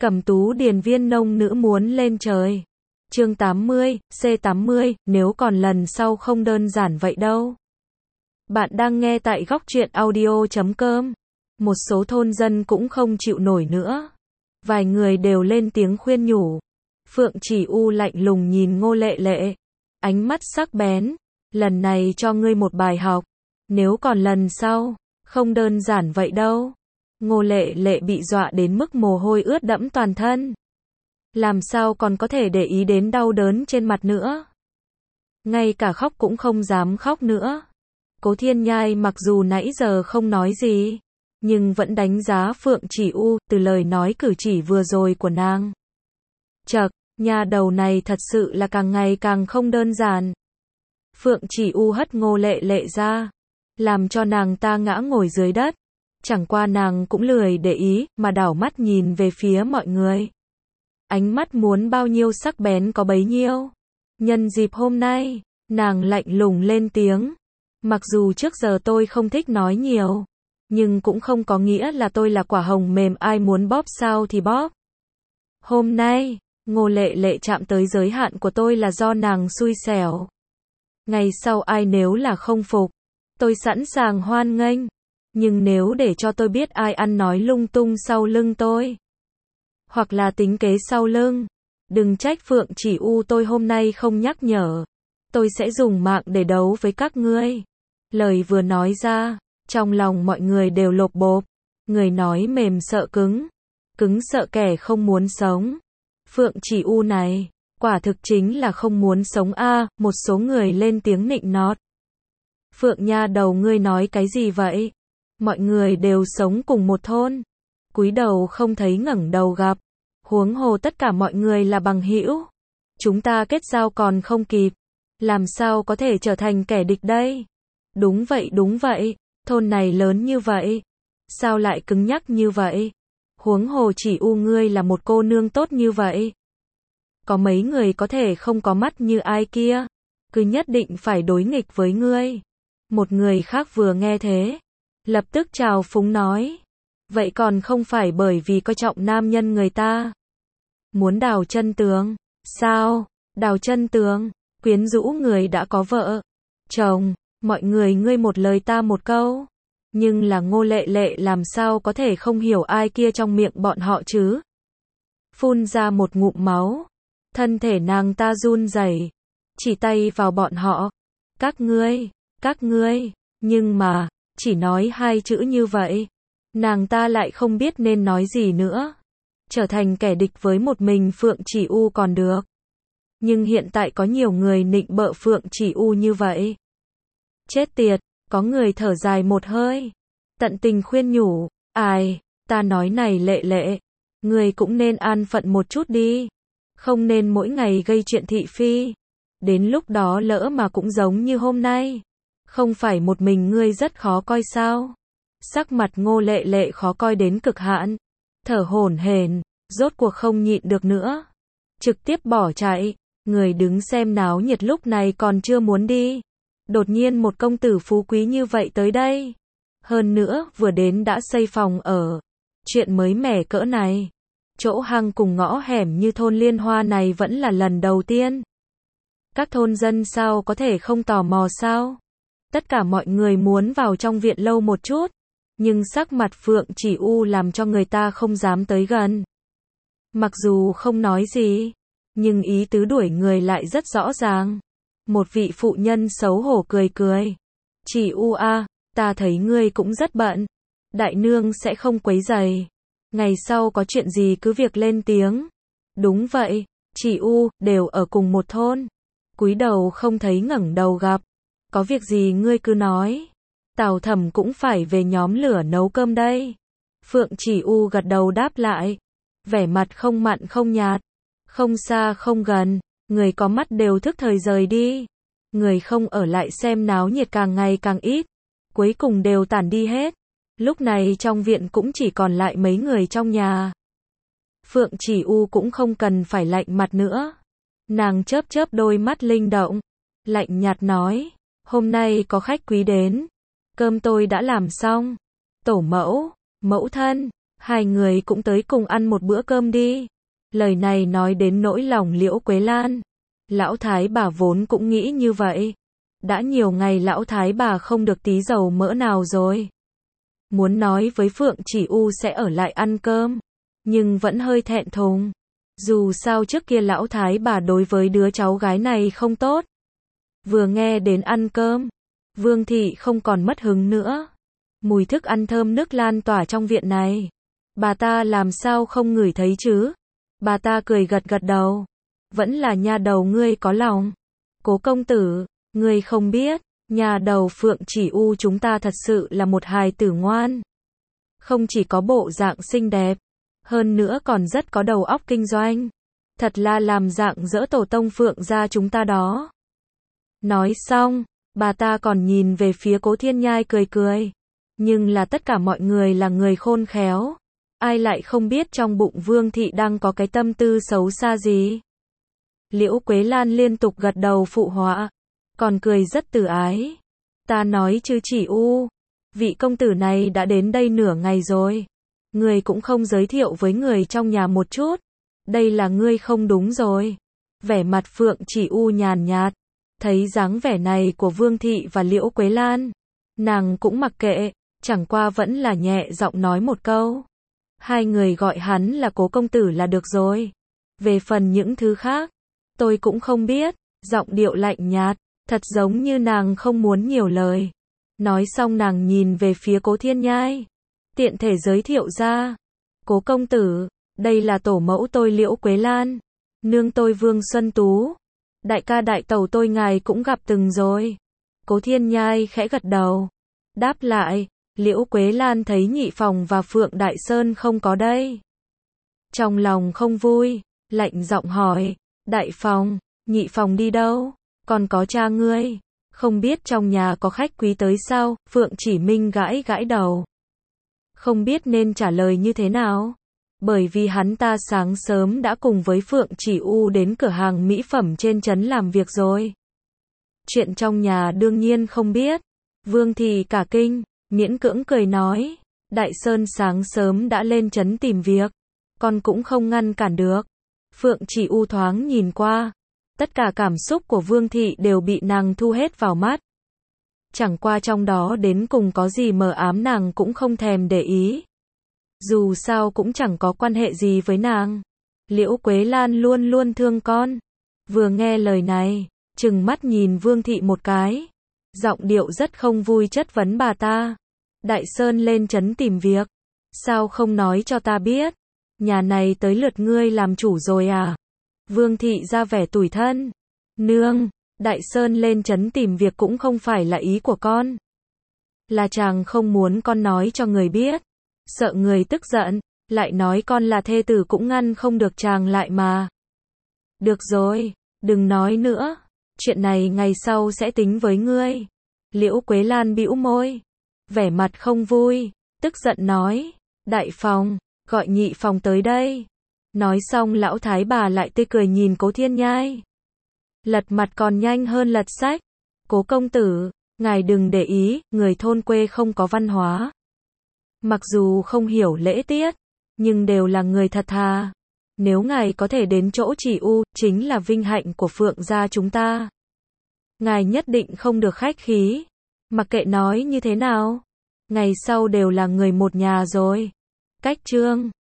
Cẩm Tú điền viên nông nữ muốn lên trời. Chương 80, C80, nếu còn lần sau không đơn giản vậy đâu. Bạn đang nghe tại góc truyện audio.com. Một số thôn dân cũng không chịu nổi nữa. Vài người đều lên tiếng khuyên nhủ. Phượng Chỉ U lạnh lùng nhìn Ngô Lệ Lệ. Ánh mắt sắc bén. Lần này cho ngươi một bài học. Nếu còn lần sau, không đơn giản vậy đâu. Ngô Lệ Lệ bị dọa đến mức mồ hôi ướt đẫm toàn thân. Làm sao còn có thể để ý đến đau đớn trên mặt nữa. Ngay cả khóc cũng không dám khóc nữa. Cố Thiên Nhai mặc dù nãy giờ không nói gì, nhưng vẫn đánh giá Phượng Chỉ U từ lời nói cử chỉ vừa rồi của nàng. Chậc, nhà đầu này thật sự là càng ngày càng không đơn giản. Phượng Chỉ U hất Ngô Lệ Lệ ra, làm cho nàng ta ngã ngồi dưới đất. Chẳng qua nàng cũng lười để ý, mà đảo mắt nhìn về phía mọi người. Ánh mắt muốn bao nhiêu sắc bén có bấy nhiêu. Nhân dịp hôm nay, nàng lạnh lùng lên tiếng. Mặc dù trước giờ tôi không thích nói nhiều, nhưng cũng không có nghĩa là tôi là quả hồng mềm ai muốn bóp sao thì bóp. Hôm nay, Ngô Lệ Lệ chạm tới giới hạn của tôi là do nàng xui xẻo. Ngày sau ai nếu là không phục, tôi sẵn sàng hoan nghênh. Nhưng nếu để cho tôi biết ai ăn nói lung tung sau lưng tôi, hoặc là tính kế sau lưng, đừng trách Phượng Chỉ U tôi hôm nay không nhắc nhở. Tôi sẽ dùng mạng để đấu với các ngươi. Lời vừa nói ra, trong lòng mọi người đều lộp bộp. Người nói mềm sợ cứng, cứng sợ kẻ không muốn sống. Phượng Chỉ U này, quả thực chính là không muốn sống a. Một số người lên tiếng nịnh nọt. Phượng nha đầu ngươi nói cái gì vậy? Mọi người đều sống cùng một thôn, cúi đầu không thấy ngẩng đầu gặp, huống hồ tất cả mọi người là bằng hữu. Chúng ta kết giao còn không kịp, làm sao có thể trở thành kẻ địch đây? Đúng vậy, thôn này lớn như vậy, sao lại cứng nhắc như vậy? Huống hồ Chỉ U ngươi là một cô nương tốt như vậy. Có mấy người có thể không có mắt như ai kia, cứ nhất định phải đối nghịch với ngươi. Một người khác vừa nghe thế, lập tức trào phúng nói. Vậy còn không phải bởi vì coi trọng nam nhân người ta. Muốn đào chân tường. Sao? Đào chân tường, quyến rũ người đã có vợ, chồng, mọi người ngươi một lời ta một câu. Nhưng là Ngô Lệ Lệ làm sao có thể không hiểu ai kia trong miệng bọn họ chứ? Phun ra một ngụm máu. Thân thể nàng ta run rẩy, chỉ tay vào bọn họ. Các ngươi, nhưng mà chỉ nói hai chữ như vậy, nàng ta lại không biết nên nói gì nữa. Trở thành kẻ địch với một mình Phượng Chỉ U còn được. Nhưng hiện tại có nhiều người nịnh bợ Phượng Chỉ U như vậy. Chết tiệt, có người thở dài một hơi. Tận tình khuyên nhủ, ai, ta nói này Lệ Lệ, người cũng nên an phận một chút đi. Không nên mỗi ngày gây chuyện thị phi. Đến lúc đó lỡ mà cũng giống như hôm nay. Không phải một mình ngươi rất khó coi sao? Sắc mặt Ngô Lệ Lệ khó coi đến cực hạn, thở hổn hển, rốt cuộc không nhịn được nữa, trực tiếp bỏ chạy. Người đứng xem náo nhiệt lúc này còn chưa muốn đi, đột nhiên một công tử phú quý như vậy tới đây, hơn nữa vừa đến đã xây phòng ở. Chuyện mới mẻ cỡ này, chỗ hang cùng ngõ hẻm như thôn Liên Hoa này vẫn là lần đầu tiên. Các thôn dân sao có thể không tò mò sao? Tất cả mọi người muốn vào trong viện lâu một chút, nhưng sắc mặt Phượng Chỉ U làm cho người ta không dám tới gần. Mặc dù không nói gì, nhưng ý tứ đuổi người lại rất rõ ràng. Một vị phụ nhân xấu hổ cười cười. Chỉ U a, ta thấy ngươi cũng rất bận. Đại nương sẽ không quấy rầy. Ngày sau có chuyện gì cứ việc lên tiếng. Đúng vậy, Chỉ U, đều ở cùng một thôn. Cúi đầu không thấy ngẩng đầu gặp. Có việc gì ngươi cứ nói. Tào Thẩm cũng phải về nhóm lửa nấu cơm đây. Phượng Chỉ U gật đầu đáp lại. Vẻ mặt không mặn không nhạt. Không xa không gần. Người có mắt đều thức thời rời đi. Người không ở lại xem náo nhiệt càng ngày càng ít. Cuối cùng đều tản đi hết. Lúc này trong viện cũng chỉ còn lại mấy người trong nhà. Phượng Chỉ U cũng không cần phải lạnh mặt nữa. Nàng chớp chớp đôi mắt linh động. Lạnh nhạt nói. Hôm nay có khách quý đến. Cơm tôi đã làm xong. Tổ mẫu, mẫu thân, Hai người cũng tới cùng ăn một bữa cơm đi. Lời này nói đến nỗi lòng Liễu Quế Lan. Lão thái bà vốn cũng nghĩ như vậy. Đã nhiều ngày lão thái bà không được tí dầu mỡ nào rồi. Muốn nói với Phượng Chỉ U sẽ ở lại ăn cơm, nhưng vẫn hơi thẹn thùng. Dù sao trước kia lão thái bà đối với đứa cháu gái này không tốt. Vừa nghe đến ăn cơm, Vương thị không còn mất hứng nữa. Mùi thức ăn thơm nức lan tỏa trong viện này. Bà ta làm sao không ngửi thấy chứ? Bà ta cười gật gật đầu. Vẫn là nha đầu ngươi có lòng. Cố công tử, ngươi không biết, nhà đầu Phượng Chỉ U chúng ta thật sự là một hài tử ngoan. Không chỉ có bộ dạng xinh đẹp, hơn nữa còn rất có đầu óc kinh doanh. Thật là làm dạng dỡ tổ tông Phượng gia chúng ta đó. Nói xong, bà ta còn nhìn về phía Cố Thiên Nhai cười cười. Nhưng là tất cả mọi người là người khôn khéo. Ai lại không biết trong bụng Vương thị đang có cái tâm tư xấu xa gì. Liễu Quế Lan liên tục gật đầu phụ họa, còn cười rất từ ái. Ta nói chứ Chỉ U, vị công tử này đã đến đây nửa ngày rồi. Người cũng không giới thiệu với người trong nhà một chút. Đây là ngươi không đúng rồi. Vẻ mặt Phượng Chỉ U nhàn nhạt. Thấy dáng vẻ này của Vương thị và Liễu Quế Lan, nàng cũng mặc kệ, chẳng qua vẫn là nhẹ giọng nói một câu. Hai người gọi hắn là Cố công tử là được rồi. Về phần những thứ khác, tôi cũng không biết. Giọng điệu lạnh nhạt, thật giống như nàng không muốn nhiều lời. Nói xong nàng nhìn về phía Cố Thiên Nhai, tiện thể giới thiệu ra. Cố công tử, đây là tổ mẫu tôi Liễu Quế Lan, nương tôi Vương Xuân Tú. Đại ca đại tẩu tôi ngài cũng gặp từng rồi. Cố Thiên Nhai khẽ gật đầu, đáp lại. Liễu Quế Lan thấy Nhị Phòng và Phượng Đại Sơn không có đây, trong lòng không vui, lạnh giọng hỏi, Đại Phòng, Nhị Phòng đi đâu? Còn có cha ngươi, không biết trong nhà có khách quý tới sao? Phượng Chỉ Minh gãi gãi đầu, không biết nên trả lời như thế nào, bởi vì hắn ta sáng sớm đã cùng với Phượng Chỉ U đến cửa hàng mỹ phẩm trên trấn làm việc rồi. Chuyện trong nhà đương nhiên không biết. Vương thì cả kinh, miễn cưỡng cười nói, Đại Sơn sáng sớm đã lên trấn tìm việc, con cũng không ngăn cản được. Phượng Chỉ U thoáng nhìn qua, tất cả cảm xúc của Vương thị đều bị nàng thu hết vào mắt. Chẳng qua trong đó đến cùng có gì mờ ám nàng cũng không thèm để ý. Dù sao cũng chẳng có quan hệ gì với nàng. Liễu Quế Lan luôn luôn thương con. Vừa nghe lời này, trừng mắt nhìn Vương thị một cái, giọng điệu rất không vui chất vấn bà ta. Đại Sơn lên trấn tìm việc, sao không nói cho ta biết? Nhà này tới lượt ngươi làm chủ rồi à? Vương thị ra vẻ tủi thân. Nương, Đại Sơn lên trấn tìm việc cũng không phải là ý của con. Là chàng không muốn con nói cho người biết, sợ người tức giận, lại nói con là thê tử cũng ngăn không được chàng lại mà. Được rồi, đừng nói nữa, chuyện này ngày sau sẽ tính với ngươi. Liễu Quế Lan bĩu môi, vẻ mặt không vui, tức giận nói, Đại Phòng, gọi Nhị Phòng tới đây. Nói xong lão thái bà lại tươi cười nhìn Cố Thiên Nhai. Lật mặt còn nhanh hơn lật sách. Cố công tử, ngài đừng để ý, người thôn quê không có văn hóa. Mặc dù không hiểu lễ tiết, nhưng đều là người thật thà. Nếu ngài có thể đến chỗ Chỉ U, chính là vinh hạnh của Phượng gia chúng ta. Ngài nhất định không được khách khí. Mặc kệ nói như thế nào, ngày sau đều là người một nhà rồi. Cách chương